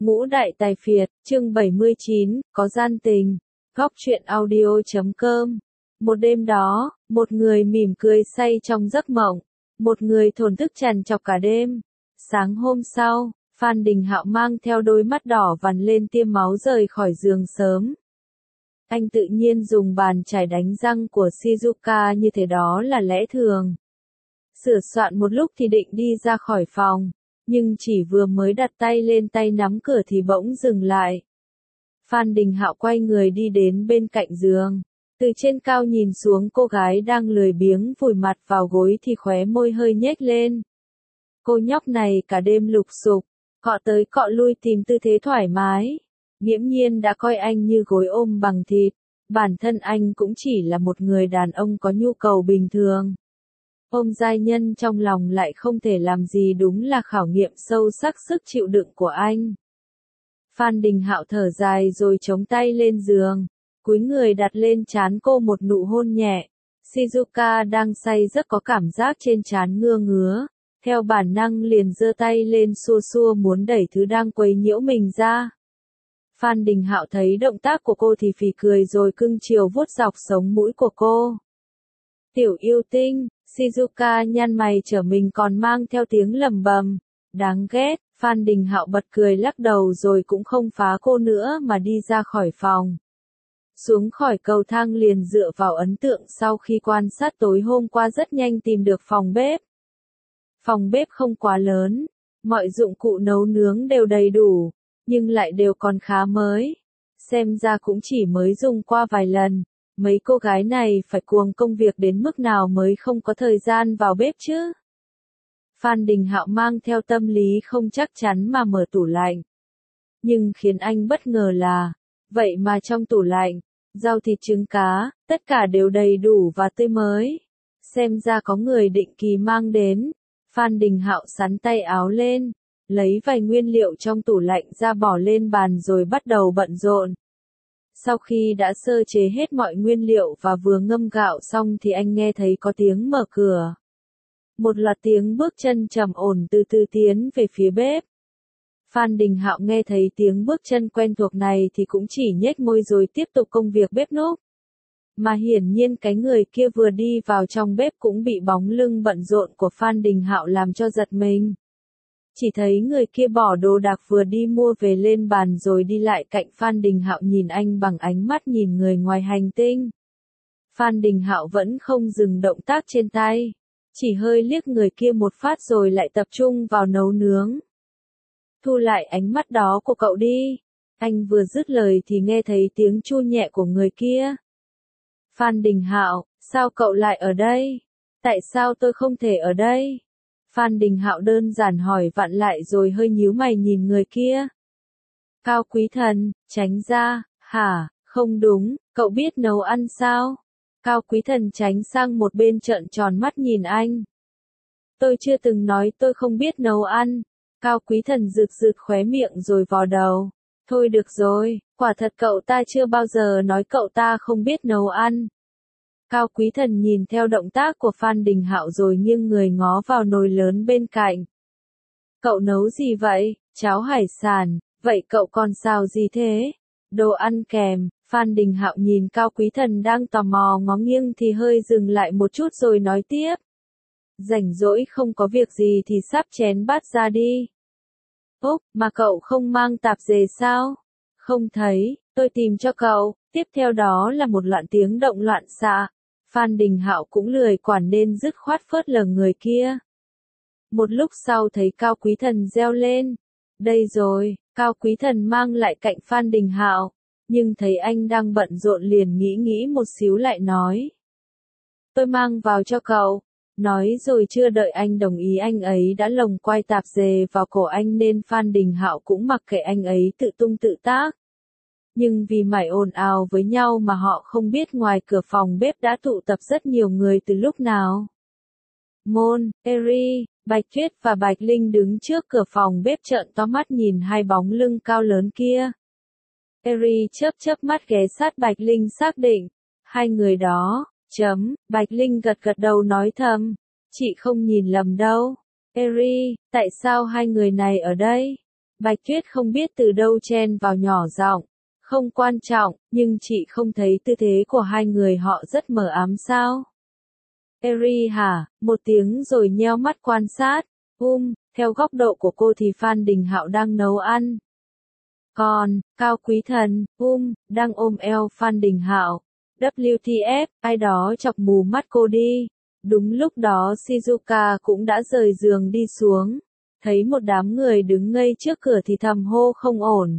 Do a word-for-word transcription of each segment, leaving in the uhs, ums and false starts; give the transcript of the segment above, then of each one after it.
Ngũ Đại Tài Phiệt, chương bảy mươi chín, có gian tình. Góc truyện audio chấm com. Một đêm đó, một người mỉm cười say trong giấc mộng, một người thổn thức trằn trọc cả đêm. Sáng hôm sau, Phan Đình Hạo mang theo đôi mắt đỏ vằn lên tiêm máu rời khỏi giường sớm. Anh tự nhiên dùng bàn chải đánh răng của Shizuka như thế đó là lẽ thường. Sửa soạn một lúc thì định đi ra khỏi phòng, nhưng chỉ vừa mới đặt tay lên tay nắm cửa thì bỗng dừng lại. Phan Đình Hạo quay người đi đến bên cạnh giường. Từ trên cao nhìn xuống cô gái đang lười biếng vùi mặt vào gối thì khóe môi hơi nhếch lên. Cô nhóc này cả đêm lục sục, cọ tới cọ lui tìm tư thế thoải mái. Nghiễm nhiên đã coi anh như gối ôm bằng thịt. Bản thân anh cũng chỉ là một người đàn ông có nhu cầu bình thường. Ôm giai nhân trong lòng lại không thể làm gì, đúng là khảo nghiệm sâu sắc sức chịu đựng của anh. Phan Đình Hạo thở dài rồi chống tay lên giường, cúi người đặt lên trán cô một nụ hôn nhẹ. Shizuka đang say rất có cảm giác trên trán ngưa ngứa, theo bản năng liền giơ tay lên xua xua muốn đẩy thứ đang quấy nhiễu mình ra. Phan Đình Hạo thấy động tác của cô thì phì cười rồi cưng chiều vuốt dọc sống mũi của cô. Tiểu yêu tinh. Shizuka nhăn mày trở mình còn mang theo tiếng lầm bầm. Đáng ghét. Phan Đình Hạo bật cười lắc đầu rồi cũng không phá cô nữa mà đi ra khỏi phòng. Xuống khỏi cầu thang liền dựa vào ấn tượng sau khi quan sát tối hôm qua rất nhanh tìm được phòng bếp. Phòng bếp không quá lớn, mọi dụng cụ nấu nướng đều đầy đủ, nhưng lại đều còn khá mới. Xem ra cũng chỉ mới dùng qua vài lần. Mấy cô gái này phải cuồng công việc đến mức nào mới không có thời gian vào bếp chứ? Phan Đình Hạo mang theo tâm lý không chắc chắn mà mở tủ lạnh. Nhưng khiến anh bất ngờ là, vậy mà trong tủ lạnh, rau thịt trứng cá, tất cả đều đầy đủ và tươi mới. Xem ra có người định kỳ mang đến. Phan Đình Hạo xắn tay áo lên, lấy vài nguyên liệu trong tủ lạnh ra bỏ lên bàn rồi bắt đầu bận rộn. Sau khi đã sơ chế hết mọi nguyên liệu và vừa ngâm gạo xong thì anh nghe thấy có tiếng mở cửa. Một loạt tiếng bước chân trầm ổn từ từ tiến về phía bếp. Phan Đình Hạo nghe thấy tiếng bước chân quen thuộc này thì cũng chỉ nhếch môi rồi tiếp tục công việc bếp núc. Mà hiển nhiên cái người kia vừa đi vào trong bếp cũng bị bóng lưng bận rộn của Phan Đình Hạo làm cho giật mình. Chỉ thấy người kia bỏ đồ đạc vừa đi mua về lên bàn rồi đi lại cạnh Phan Đình Hạo nhìn anh bằng ánh mắt nhìn người ngoài hành tinh. Phan Đình Hạo vẫn không dừng động tác trên tay, chỉ hơi liếc người kia một phát rồi lại tập trung vào nấu nướng. Thu lại ánh mắt đó của cậu đi. Anh vừa dứt lời thì nghe thấy tiếng chu nhẹ của người kia. Phan Đình Hạo, sao cậu lại ở đây? Tại sao tôi không thể ở đây? Phan Đình Hạo đơn giản hỏi vặn lại rồi hơi nhíu mày nhìn người kia. Cao Quý Thần, tránh ra. Hả, không đúng, cậu biết nấu ăn sao? Cao Quý Thần tránh sang một bên trợn tròn mắt nhìn anh. Tôi chưa từng nói tôi không biết nấu ăn. Cao Quý Thần rực rực khóe miệng rồi vò đầu. Thôi được rồi, quả thật cậu ta chưa bao giờ nói cậu ta không biết nấu ăn. Cao Quý Thần nhìn theo động tác của Phan Đình Hạo rồi nghiêng người ngó vào nồi lớn bên cạnh. Cậu nấu gì vậy? Cháo hải sản, vậy cậu còn xào gì thế? Đồ ăn kèm. Phan Đình Hạo nhìn Cao Quý Thần đang tò mò ngó nghiêng thì hơi dừng lại một chút rồi nói tiếp. Rảnh rỗi không có việc gì thì sắp chén bát ra đi. Úc, mà cậu không mang tạp dề sao? Không thấy, tôi tìm cho cậu. Tiếp theo đó là một loạt tiếng động loạn xạ. Phan Đình Hạo cũng lười quản nên dứt khoát phớt lờ người kia. Một lúc sau thấy Cao Quý Thần reo lên. Đây rồi. Cao Quý Thần mang lại cạnh Phan Đình Hạo, nhưng thấy anh đang bận rộn liền nghĩ nghĩ một xíu lại nói. Tôi mang vào cho cậu. Nói rồi chưa đợi anh đồng ý anh ấy đã lồng quai tạp dề vào cổ anh nên Phan Đình Hạo cũng mặc kệ anh ấy tự tung tự tác. Nhưng vì mải ồn ào với nhau mà họ không biết ngoài cửa phòng bếp đã tụ tập rất nhiều người từ lúc nào. Ngôn, Eri, Bạch Tuyết và Bạch Linh đứng trước cửa phòng bếp trợn to mắt nhìn hai bóng lưng cao lớn kia. Eri chớp chớp mắt ghé sát Bạch Linh xác định. Hai người đó, chấm, Bạch Linh gật gật đầu nói thầm. Chị không nhìn lầm đâu. Eri, tại sao hai người này ở đây? Bạch Tuyết không biết từ đâu chen vào nhỏ giọng. Không quan trọng, nhưng chị không thấy tư thế của hai người họ rất mờ ám sao? Eri hả? Một tiếng rồi nheo mắt quan sát. Um, theo góc độ của cô thì Phan Đình Hạo đang nấu ăn. Còn, Cao Quý Thần, um, đang ôm eo Phan Đình Hạo. vê kép tê ép, ai đó chọc mù mắt cô đi. Đúng lúc đó Shizuka cũng đã rời giường đi xuống. Thấy một đám người đứng ngây trước cửa thì thầm hô không ổn.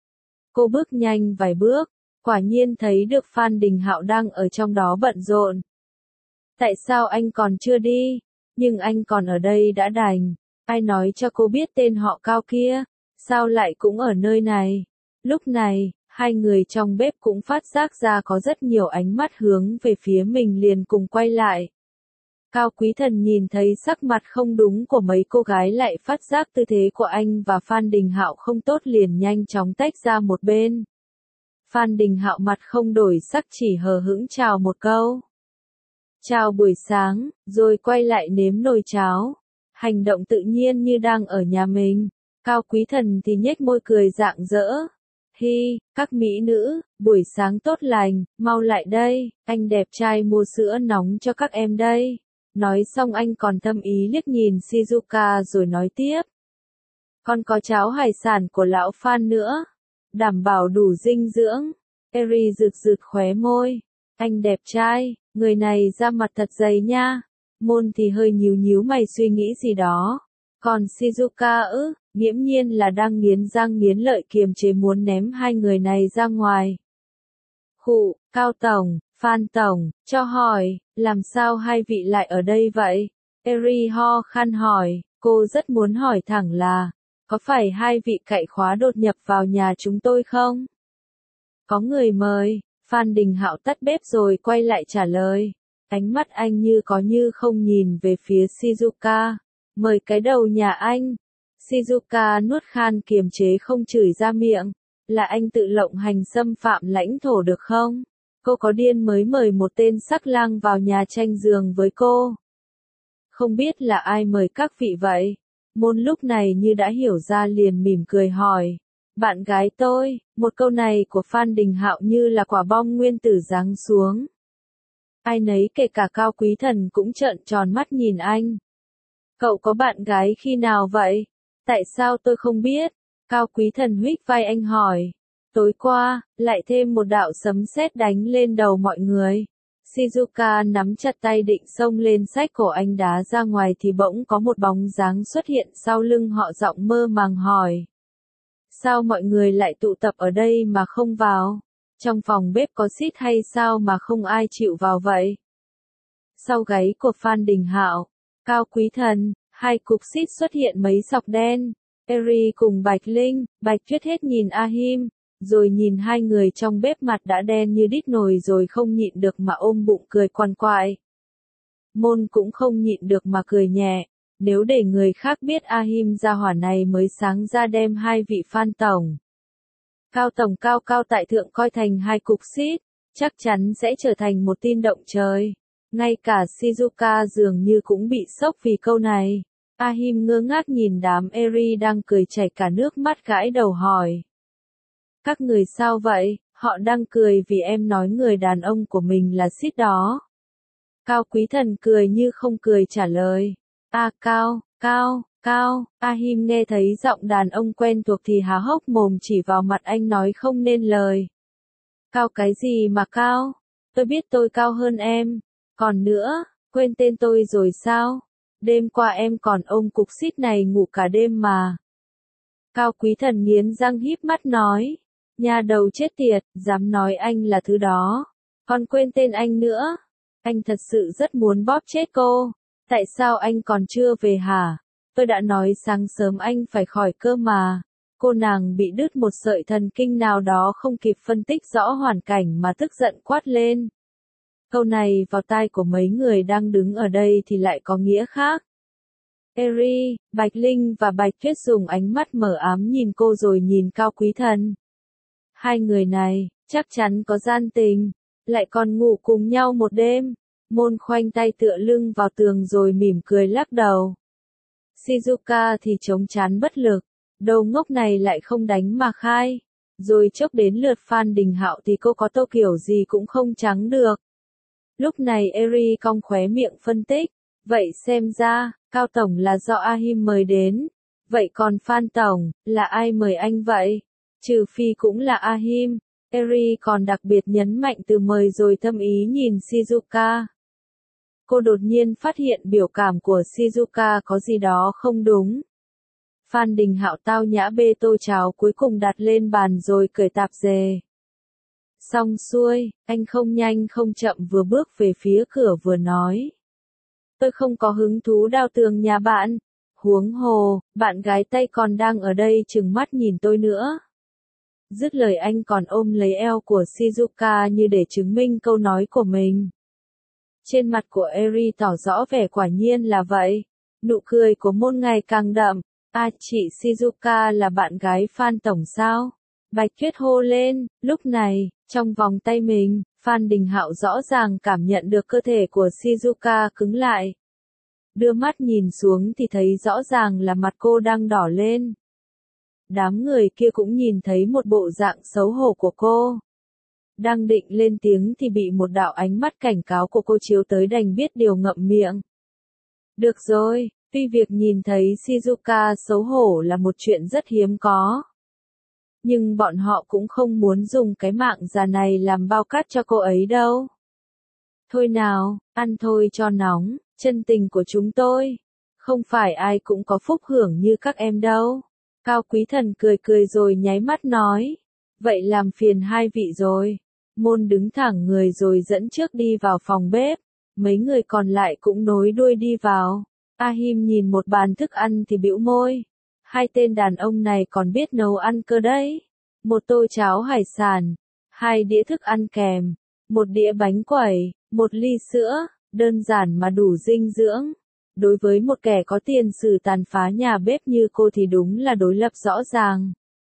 Cô bước nhanh vài bước, quả nhiên thấy được Phan Đình Hạo đang ở trong đó bận rộn. Tại sao anh còn chưa đi? Nhưng anh còn ở đây đã đành. Ai nói cho cô biết tên họ Cao kia? Sao lại cũng ở nơi này? Lúc này, hai người trong bếp cũng phát giác ra có rất nhiều ánh mắt hướng về phía mình liền cùng quay lại. Cao Quý Thần nhìn thấy sắc mặt không đúng của mấy cô gái lại phát giác tư thế của anh và Phan Đình Hạo không tốt liền nhanh chóng tách ra một bên. Phan Đình Hạo mặt không đổi sắc chỉ hờ hững chào một câu. Chào buổi sáng, rồi quay lại nếm nồi cháo. Hành động tự nhiên như đang ở nhà mình. Cao Quý Thần thì nhếch môi cười rạng rỡ. Hi, các mỹ nữ, buổi sáng tốt lành, mau lại đây, anh đẹp trai mua sữa nóng cho các em đây. Nói xong anh còn thâm ý liếc nhìn Shizuka rồi nói tiếp. Còn có cháo hải sản của lão Phan nữa. Đảm bảo đủ dinh dưỡng. Eri rực rực khóe môi. Anh đẹp trai, người này da mặt thật dày nha. Môn thì hơi nhíu nhíu mày suy nghĩ gì đó. Còn Shizuka ư, nghiễm nhiên là đang nghiến răng nghiến lợi kiềm chế muốn ném hai người này ra ngoài. Khụ, Cao Tổng, Phan Tổng, cho hỏi, làm sao hai vị lại ở đây vậy? Eri ho khan hỏi, cô rất muốn hỏi thẳng là, có phải hai vị cậy khóa đột nhập vào nhà chúng tôi không? Có người mời, Phan Đình Hạo tắt bếp rồi quay lại trả lời. Ánh mắt anh như có như không nhìn về phía Shizuka. Mời cái đầu nhà anh. Shizuka nuốt khan kiềm chế không chửi ra miệng. Là anh tự lộng hành xâm phạm lãnh thổ được không? Cô có điên mới mời một tên sắc lang vào nhà tranh giường với cô. Không biết là ai mời các vị vậy? Môn lúc này như đã hiểu ra liền mỉm cười hỏi. Bạn gái tôi, một câu này của Phan Đình Hạo như là quả bom nguyên tử giáng xuống. Ai nấy kể cả Cao Quý Thần cũng trợn tròn mắt nhìn anh. Cậu có bạn gái khi nào vậy? Tại sao tôi không biết? Cao Quý Thần huých vai anh hỏi. Tối qua, lại thêm một đạo sấm sét đánh lên đầu mọi người. Shizuka nắm chặt tay định xông lên xách cổ anh đá ra ngoài thì bỗng có một bóng dáng xuất hiện sau lưng họ giọng mơ màng hỏi. Sao mọi người lại tụ tập ở đây mà không vào? Trong phòng bếp có xít hay sao mà không ai chịu vào vậy? Sau gáy của Phan Đình Hạo, Cao Quý Thần, hai cục xít xuất hiện mấy sọc đen. Eri cùng Bạch Linh, Bạch Tuyết hết nhìn A-him, rồi nhìn hai người trong bếp mặt đã đen như đít nồi rồi không nhịn được mà ôm bụng cười quằn quại. Môn cũng không nhịn được mà cười nhẹ. Nếu để người khác biết A-him gia hỏa này mới sáng ra đem hai vị Phan Tổng. Cao Tổng cao cao tại thượng coi thành hai cục xít, chắc chắn sẽ trở thành một tin động trời. Ngay cả Shizuka dường như cũng bị sốc vì câu này. A-him ngơ ngác nhìn đám Eri đang cười chảy cả nước mắt gãi đầu hỏi. Các người sao vậy? Họ đang cười vì em nói người đàn ông của mình là xít đó. Cao Quý Thần cười như không cười trả lời. A Cao, Cao, Cao, A-him nghe thấy giọng đàn ông quen thuộc thì há hốc mồm chỉ vào mặt anh nói không nên lời. Cao cái gì mà cao? Tôi biết tôi cao hơn em. Còn nữa, quên tên tôi rồi sao? Đêm qua em còn ôm cục xít này ngủ cả đêm mà. Cao Quý Thần nghiến răng híp mắt nói. Nhà đầu chết tiệt, dám nói anh là thứ đó. Còn quên tên anh nữa. Anh thật sự rất muốn bóp chết cô. Tại sao anh còn chưa về hả? Tôi đã nói sáng sớm anh phải khỏi cơ mà. Cô nàng bị đứt một sợi thần kinh nào đó không kịp phân tích rõ hoàn cảnh mà tức giận quát lên. Câu này vào tai của mấy người đang đứng ở đây thì lại có nghĩa khác. Eri, Bạch Linh và Bạch Tuyết dùng ánh mắt mờ ám nhìn cô rồi nhìn Cao Quý Thần. Hai người này, chắc chắn có gian tình, lại còn ngủ cùng nhau một đêm. Môn khoanh tay tựa lưng vào tường rồi mỉm cười lắc đầu. Shizuka thì chống chán bất lực. Đầu ngốc này lại không đánh mà khai. Rồi chốc đến lượt Phan Đình Hạo thì cô có tô kiểu gì cũng không trắng được. Lúc này Eri cong khóe miệng phân tích. Vậy xem ra, Cao Tổng là do A-him mời đến. Vậy còn Phan Tổng, là ai mời anh vậy? Trừ phi cũng là A-him. Eri còn đặc biệt nhấn mạnh từ mời rồi thâm ý nhìn Shizuka. Cô đột nhiên phát hiện biểu cảm của Shizuka có gì đó không đúng. Phan Đình Hạo tao nhã bê tô cháo cuối cùng đặt lên bàn rồi cởi tạp dề. Xong xuôi, anh không nhanh không chậm vừa bước về phía cửa vừa nói. Tôi không có hứng thú đao tường nhà bạn. Huống hồ, bạn gái Tây còn đang ở đây trừng mắt nhìn tôi nữa. Dứt lời anh còn ôm lấy eo của Shizuka như để chứng minh câu nói của mình. Trên mặt của Eri tỏ rõ vẻ quả nhiên là vậy. Nụ cười của môn ngày càng đậm. À, chị Shizuka là bạn gái Phan Tổng sao? Bạch Tuyết hô lên. Lúc này, trong vòng tay mình, Phan Đình Hạo rõ ràng cảm nhận được cơ thể của Shizuka cứng lại. Đưa mắt nhìn xuống thì thấy rõ ràng là mặt cô đang đỏ lên. Đám người kia cũng nhìn thấy một bộ dạng xấu hổ của cô. Đang định lên tiếng thì bị một đạo ánh mắt cảnh cáo của cô chiếu tới đành biết điều ngậm miệng. Được rồi, tuy việc nhìn thấy Shizuka xấu hổ là một chuyện rất hiếm có. Nhưng bọn họ cũng không muốn dùng cái mạng già này làm bao cát cho cô ấy đâu. Thôi nào, ăn thôi cho nóng, chân tình của chúng tôi. Không phải ai cũng có phúc hưởng như các em đâu. Cao Quý Thần cười cười rồi nháy mắt nói. Vậy làm phiền hai vị rồi. Môn đứng thẳng người rồi dẫn trước đi vào phòng bếp. Mấy người còn lại cũng nối đuôi đi vào. A-him nhìn một bàn thức ăn thì bĩu môi. Hai tên đàn ông này còn biết nấu ăn cơ đấy. Một tô cháo hải sản, hai đĩa thức ăn kèm, một đĩa bánh quẩy, một ly sữa, đơn giản mà đủ dinh dưỡng. Đối với một kẻ có tiền sử tàn phá nhà bếp như cô thì đúng là đối lập rõ ràng.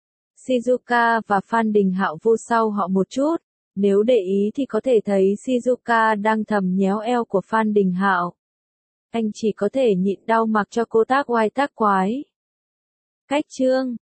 Shizuka và Phan Đình Hạo vô sau họ một chút. Nếu để ý thì có thể thấy Shizuka đang thầm nhéo eo của Phan Đình Hạo. Anh chỉ có thể nhịn đau mặc cho cô tác oai tác quái. Cách chương